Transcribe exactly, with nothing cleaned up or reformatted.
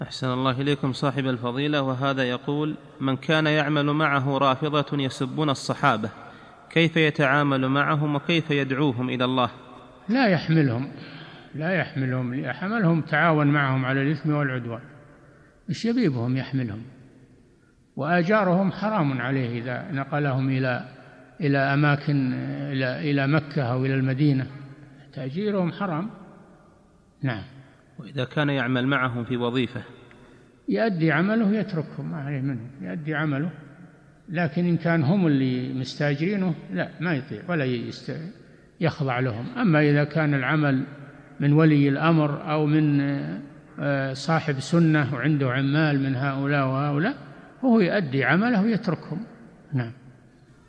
أحسن الله إليكم صاحب الفضيلة، وهذا يقول: من كان يعمل معه رافضة يسبون الصحابة كيف يتعامل معهم وكيف يدعوهم إلى الله؟ لا يحملهم لا يحملهم يحملهم تعاون معهم على الإثم والعدوان، إيش يبيبهم يحملهم؟ وآجارهم حرام عليه إذا نقلهم إلى إلى أماكن إلى إلى مكة أو إلى المدينة، تأجيرهم حرام. نعم. وإذا كان يعمل معهم في وظيفة يؤدي عمله يتركهم، ما عليه منه، يؤدي عمله، لكن إن كان هم اللي مستأجرينه لا، ما يطيع ولا يست... يخضع لهم. أما إذا كان العمل من ولي الأمر أو من صاحب سنة وعنده عمال من هؤلاء وهؤلاء، وهو يؤدي عمله ويتركهم. نعم.